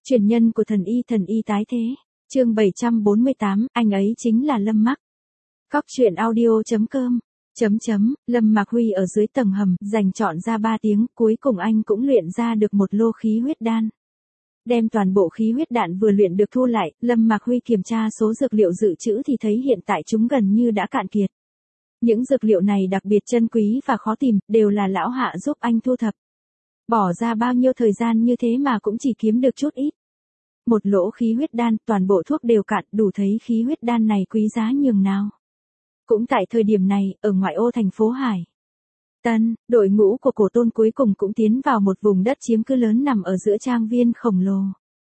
Truyền nhân của thần y tái thế. Chương 748, anh ấy chính là Lâm Mặc. Cóc truyện audio.com. Lâm Mặc Huy ở dưới tầng hầm, dành trọn ra 3 tiếng, cuối cùng anh cũng luyện ra được một lô khí huyết đan. Đem toàn bộ khí huyết đạn vừa luyện được thu lại, Lâm Mặc Huy kiểm tra số dược liệu dự trữ thì thấy hiện tại chúng gần như đã cạn kiệt. Những dược liệu này đặc biệt chân quý và khó tìm, đều là lão hạ giúp anh thu thập. Bỏ ra bao nhiêu thời gian như thế mà cũng chỉ kiếm được chút ít. Một lỗ khí huyết đan, toàn bộ thuốc đều cạn, đủ thấy khí huyết đan này quý giá nhường nào. Cũng tại thời điểm này, ở ngoại ô thành phố Hải Tân, đội ngũ của Cổ Tôn cuối cùng cũng tiến vào một vùng đất chiếm cứ lớn nằm ở giữa trang viên khổng lồ.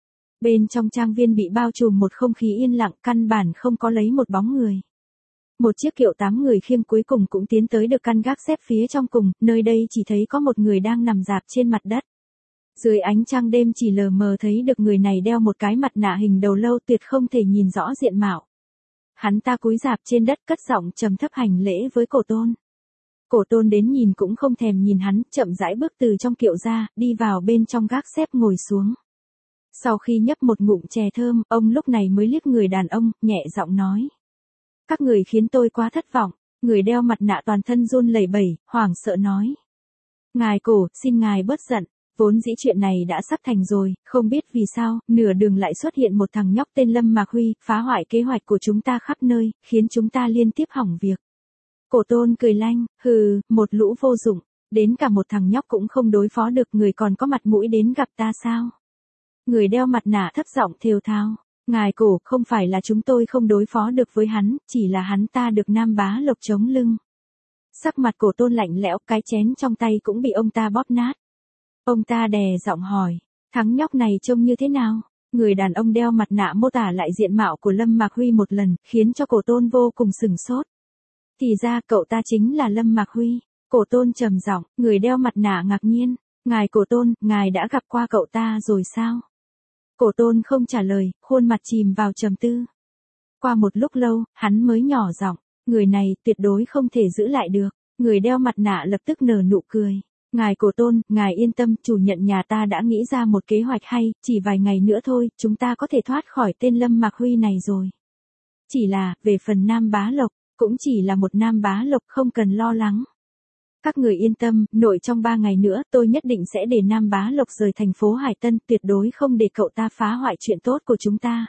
Bên trong trang viên bị bao trùm một không khí yên lặng, căn bản không có lấy một bóng người. Một chiếc kiệu 8 người khiêng cuối cùng cũng tiến tới được căn gác xếp phía trong cùng, nơi đây chỉ thấy có một người đang nằm rạp trên mặt đất. Dưới ánh trăng đêm chỉ lờ mờ thấy được người này đeo một cái mặt nạ hình đầu lâu, tuyệt không thể nhìn rõ diện mạo. Hắn ta cúi rạp trên đất, cất giọng trầm thấp hành lễ với Cổ Tôn. Cổ Tôn đến nhìn cũng không thèm nhìn hắn, chậm rãi bước từ trong kiệu ra, đi vào bên trong gác xếp ngồi xuống. Sau khi nhấp một ngụm chè thơm, ông lúc này mới liếc người đàn ông, nhẹ giọng nói: "Các người khiến tôi quá thất vọng." Người đeo mặt nạ toàn thân run lẩy bẩy, hoảng sợ nói: "Ngài Cổ, xin ngài bớt giận. Vốn dĩ chuyện này đã sắp thành rồi, không biết vì sao, nửa đường lại xuất hiện một thằng nhóc tên Lâm Mặc Huy, phá hoại kế hoạch của chúng ta khắp nơi, khiến chúng ta liên tiếp hỏng việc." Cổ Tôn cười lanh: "Hừ, một lũ vô dụng, đến cả một thằng nhóc cũng không đối phó được, người còn có mặt mũi đến gặp ta sao?" Người đeo mặt nạ thấp giọng thều thào: "Ngài Cổ, không phải là chúng tôi không đối phó được với hắn, chỉ là hắn ta được Nam Bá Lộc chống lưng." Sắc mặt Cổ Tôn lạnh lẽo, cái chén trong tay cũng bị ông ta bóp nát. Ông ta đè giọng hỏi: "Thằng nhóc này trông như thế nào?" Người đàn ông đeo mặt nạ mô tả lại diện mạo của Lâm Mặc Huy một lần, khiến cho Cổ Tôn vô cùng sửng sốt. Thì ra cậu ta chính là Lâm Mặc Huy. Cổ Tôn trầm giọng. Người đeo mặt nạ ngạc nhiên: "Ngài Cổ Tôn, ngài đã gặp qua cậu ta rồi sao?" Cổ Tôn không trả lời, khuôn mặt chìm vào trầm tư. Qua một lúc lâu, hắn mới nhỏ giọng: "Người này tuyệt đối không thể giữ lại được." Người đeo mặt nạ lập tức nở nụ cười: "Ngài Cổ Tôn, ngài yên tâm, chủ nhận nhà ta đã nghĩ ra một kế hoạch hay, chỉ vài ngày nữa thôi, chúng ta có thể thoát khỏi tên Lâm Mặc Huy này rồi. Chỉ là, về phần Nam Bá Lộc, cũng chỉ là một Nam Bá Lộc, không cần lo lắng. Các người yên tâm, nội trong 3 ngày nữa, tôi nhất định sẽ để Nam Bá Lộc rời thành phố Hải Tân, tuyệt đối không để cậu ta phá hoại chuyện tốt của chúng ta."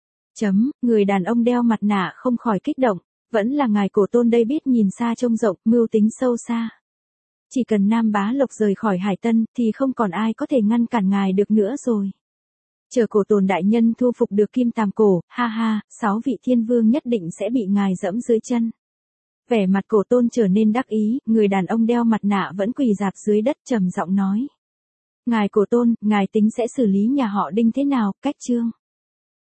Người đàn ông đeo mặt nạ không khỏi kích động: "Vẫn là ngài Cổ Tôn đây biết nhìn xa trông rộng, mưu tính sâu xa. Chỉ cần Nam Bá Lộc rời khỏi Hải Tân, thì không còn ai có thể ngăn cản ngài được nữa rồi. Chờ Cổ Tôn đại nhân thu phục được Kim Tàm Cổ, ha ha, 6 vị thiên vương nhất định sẽ bị ngài dẫm dưới chân." Vẻ mặt Cổ Tôn trở nên đắc ý, người đàn ông đeo mặt nạ vẫn quỳ rạp dưới đất trầm giọng nói: "Ngài Cổ Tôn, ngài tính sẽ xử lý nhà họ Đinh thế nào?" Cách chương